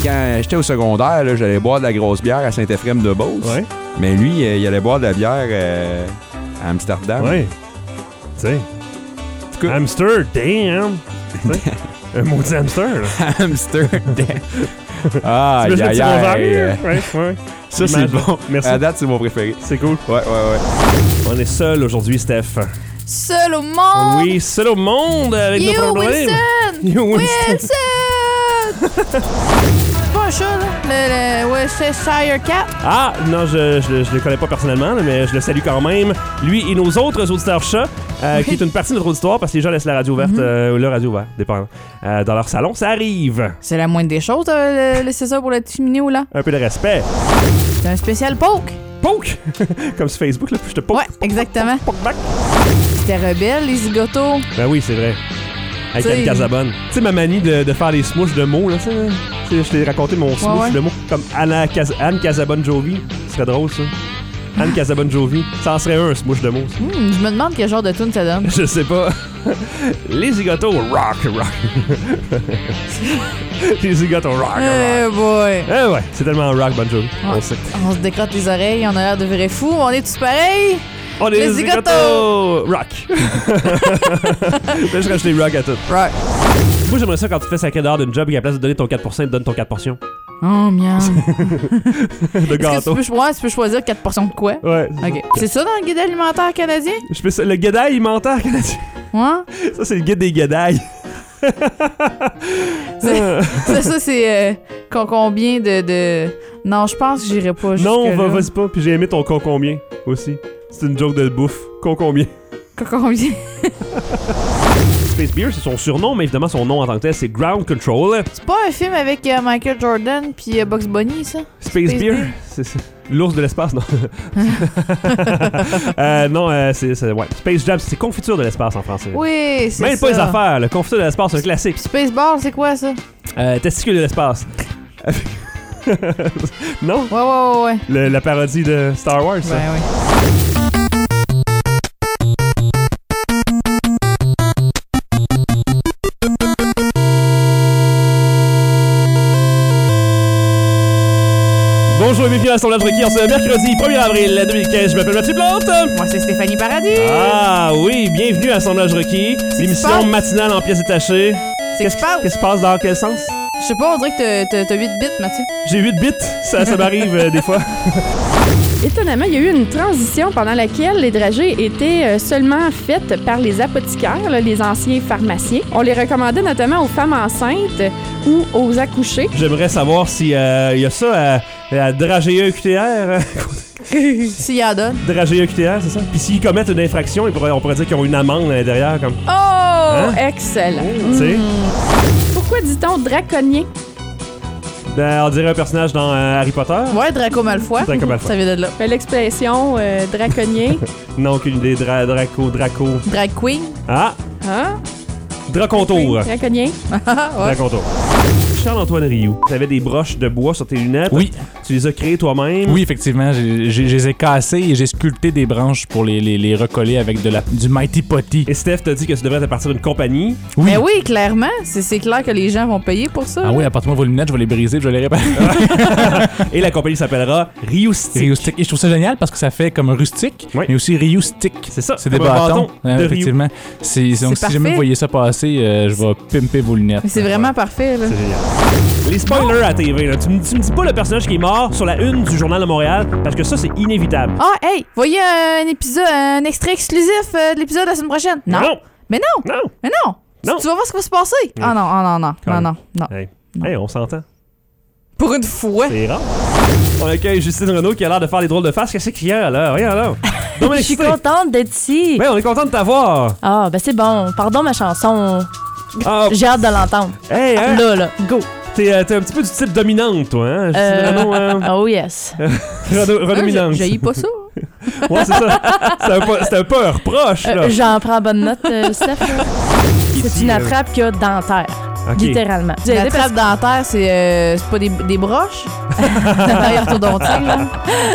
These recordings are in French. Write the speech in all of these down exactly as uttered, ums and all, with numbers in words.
quand j'étais au secondaire, là, j'allais boire de la grosse bière à Saint-Éphrem-de-Beauce. Ouais. Mais lui, il allait boire de la bière euh, à Amsterdam. Ouais. Tu sais. Hamster, damn! Un maudit hamster, là. Amsterdam. Ah, aïe, aïe, aïe. Ouais, ouais. Ça, c'est bon. Merci. À date, c'est mon préféré. C'est cool. Ouais, ouais, ouais. On est seul aujourd'hui, Steph. Seul au monde! Oui, seul au monde avec You nos problèmes. Wilson! You Winston! Wilson! C'est pas un chat, là? Le, le Worcestershire Cat? Ah, non, je, je, je le connais pas personnellement, mais je le salue quand même. Lui et nos autres auditeurs chats, euh, Oui. qui est une partie de notre auditoire parce que les gens laissent la radio ouverte, mm-hmm. euh, ou la radio ouverte, dépendant, euh, dans leur salon. Ça arrive. C'est la moindre des choses, euh, le, le c'est ça pour le petit minou, là. Un peu de respect. C'est un spécial poke. Poke! Comme sur Facebook, là, puis je te poke. Ouais, exactement. Poke back. C'était rebelle, les zigotos. Ben oui, c'est vrai. Avec T'sais, Anne Casabonne. Tu sais, ma manie de, de faire des smouches de mots, là, tu sais, je t'ai raconté mon smoosh ouais. de mots, comme Anna Cas- Anne Casabonne-Jovi. Ce serait drôle, ça. Anne Casabonne-Jovi. Ça en serait un, un smouche de mots, ça. Hmm, je me demande quel genre de tune ça donne. Je sais pas. Les zigotos rock, rock. Les zigotos rock, rock. Eh boy. Eh ouais, c'est tellement rock, Bon Jovi. Ouais. On sait. On se décrotte les oreilles, on a l'air de vrais fous, on est tous pareils. On est Les les zigotos. zigotos rock. Là, je rajoute les rock à tout. Rock. Moi, j'aimerais ça quand tu fais sacré dehors d'une job et qu'à la place de donner ton quatre pour cent, il te donne ton quatre portions Oh, miam. de Est-ce que gâteau. tu peux, ouais, tu peux choisir quatre portions de quoi? Ouais. Ok. C'est ça dans le guide alimentaire canadien? Je fais ça. Le guédaille alimentaire canadien. Ouais? Ça, c'est le guide des guédailles. C'est- ça, ça, c'est euh, con- combien de, de... Non, je pense que j'irai pas jusque Non, va, là. vas-y pas. Puis j'ai aimé ton con combien aussi. C'est une joke de bouffe. Con combien. Con- Combien? Space Beer, c'est son surnom, mais évidemment, son nom en tant que tel, c'est Ground Control. C'est pas un film avec euh, Michael Jordan puis euh, Bugs Bunny, ça? Space, Space Beer, Beer. c'est ça. L'ours de l'espace, non. euh, non, euh, c'est, c'est ouais. Space Jam, c'est confiture de l'espace en français. Oui, c'est Même ça. pas les affaires, le confiture de l'espace, c'est un classique. Spaceball, c'est quoi, ça? Euh, testicule de l'espace. Non? Ouais, ouais, ouais, ouais. Le- la parodie de Star Wars, ça. Ben oui. Bonjour et bienvenue à Sondage Requis en ce mercredi premier avril deux mille quinze. Je m'appelle Mathieu Plante. Moi, c'est Stéphanie Paradis. Ah oui, bienvenue à Sondage Requis, l'émission passe? matinale en pièces détachées. C'est Qu'est-ce qui parle? Qu'est-ce qui se passe dans quel sens? Je sais pas, on dirait que t'as- t'as t'as huit bits, Mathieu. J'ai huit bits, ça, ça m'arrive euh, des fois. Étonnamment, il y a eu une transition pendant laquelle les dragées étaient euh, seulement faites par les apothicaires, là, les anciens pharmaciens. On les recommandait notamment aux femmes enceintes ou aux accouchés. J'aimerais savoir s'il y a ça à, à Dragea Q T R. S'il y en donne. Dragea Q T R, c'est ça? Puis s'ils commettent une infraction, ils pourraient- on pourrait dire qu'ils ont une amende à l'intérieur, comme. Oh, Hein? excellent. Tu sais? Pourquoi dit-on draconien? Ben, on dirait un personnage dans euh, Harry Potter. Ouais, Draco Malfoy. Draco Malfoy. Ça vient de là. Ben, l'expression euh, draconien. Non, aucune idée. Dra Draco, Draco. Drag Queen. Ah! Hein? Dracontour. Draconien. Ah, ouais. Dracontour. Charles-Antoine Rioux, tu avais des broches de bois sur tes lunettes. Oui. Tu les as créées toi-même. Oui, effectivement, j'ai- j'ai- je les ai cassés et j'ai sculpté des branches pour les, les, les recoller avec de la, du Mighty Potty. Et Steph t'a dit que tu devrais te partir d'une compagnie. Oui. Mais oui, clairement. C'est c'est clair que les gens vont payer pour ça. Ah oui, apporte-moi vos lunettes, je vais les briser, je vais les réparer. Et la compagnie s'appellera Rioustic. Rioustic. Et je trouve ça génial parce que ça fait comme un rustique, Oui. mais aussi Rioustic. C'est ça. C'est des comme un bâtons. bâton Ouais, de Rio. effectivement. C'est, donc, si parfait. jamais vous voyez ça passer, euh, je vais pimper vos lunettes. Mais c'est vraiment parfait, là. C'est génial. Les spoilers à T V, là. Tu, me- tu me dis pas le personnage qui est mort sur la une du Journal de Montréal, parce que ça, c'est inévitable. Ah, hey, voyez un épisode, un extrait exclusif euh, de l'épisode de la semaine prochaine. Non. Non! Mais non. Non! Mais non. Non. Tu, tu vas voir ce qui va se passer. Ah non, ah non, non, Quand non, même. non, non. Hey. Non. Hey, on s'entend. Pour une fois. C'est rare. On accueille Justine Renaud qui a l'air de faire des drôles de faces. Qu'est-ce qu'il y a, là? Rien, là. Non, mais Je suis contente d'être ici. Ouais, on est content de t'avoir. Ah, ben c'est bon. Pardon ma chanson. Ah, J'ai hâte de l'entendre. hey, hein? Là, là, go. T'es, euh, t'es un petit peu du type dominante, toi, hein? Justine Euh, Renaud, hein? Oh yes. Renaud, Ah, redominante. j'ai- J'haïs pas ça. Ouais, c'est ça. C'est un, peu- c'est un peu un reproche, là. Euh, J'en prends bonne note, euh, Steph. C'est une attrape qui a dentaire. Ok. Littéralement. Vous La avez trappe dentaire, c'est euh, c'est pas des, des broches. L'appareil orthodontien, là.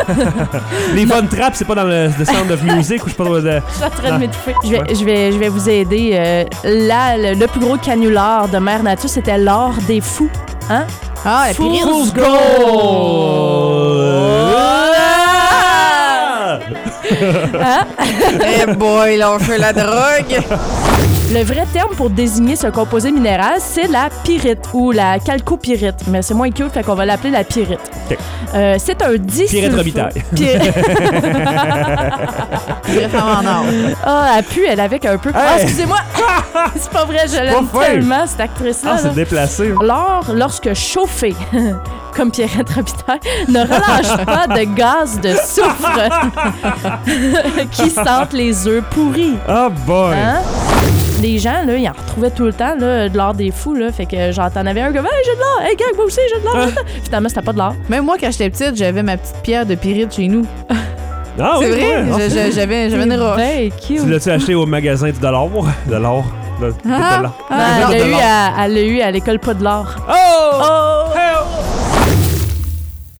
Les bonnes trappes, c'est pas dans le, le Sound of Music ou je sais pas trop de... Je suis en train Non. de m'étouffer. Je vais, je, vais, je vais vous aider. Euh, là, le, le plus gros canular de Mère Nature, c'était l'or des fous. Hein? Ah, la Pyrite. Fool's Gold! Hein? Eh boy, là, on fait la drogue. Le vrai terme pour désigner ce composé minéral, c'est la pyrite ou la chalcopyrite. Mais c'est moins cute, fait qu'on va l'appeler la pyrite. OK. Euh, c'est un disulfure. Pyrite Robitaille. Pyrite. Vraiment en or. Ah, elle pue, elle avec un peu. Ah, Hey! excusez-moi! C'est pas vrai, je l'aime pas fin. tellement, cette actrice-là. Ah, là. c'est déplacé. L'or, lorsque chauffé, comme Pierrette Robitaille, ne relâche pas de gaz de soufre qui sentent les œufs pourris. Ah, boy! Hein? Les gens, là, ils en retrouvaient tout le temps, là, de l'or des fous, là. Fait que j'en t'en avais un comme, hey, j'ai de l'or! Hey, gang, moi aussi, j'ai de l'or! Hein? Finalement, c'était pas de l'or. Même moi, quand j'étais petite, j'avais ma petite pierre de Pyrite chez nous. Ah, oui, C'est vrai? ouais. Je- je- J'avais j'avais une roche. Ben, cute. Tu l'as-tu acheté au magasin du dollar? De l'or? De, de Ah. l'or. Ben, Ah, elle l'a de eu, l'or. à- elle l'a eu à l'école pas de l'or. Oh! Oh!